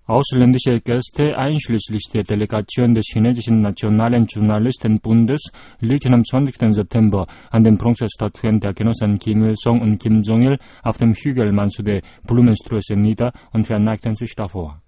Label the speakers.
Speaker 1: Ausländische Gäste, einschließlich der Delegation des chinesischen Nationalen Journalistenbundes, liegen am 20. September an den Bronzestatuen der Genossen Kim Il-sung und Kim Jong-il auf dem Hügel Mansudae Blumensträuße nieder und verneigten sich davor.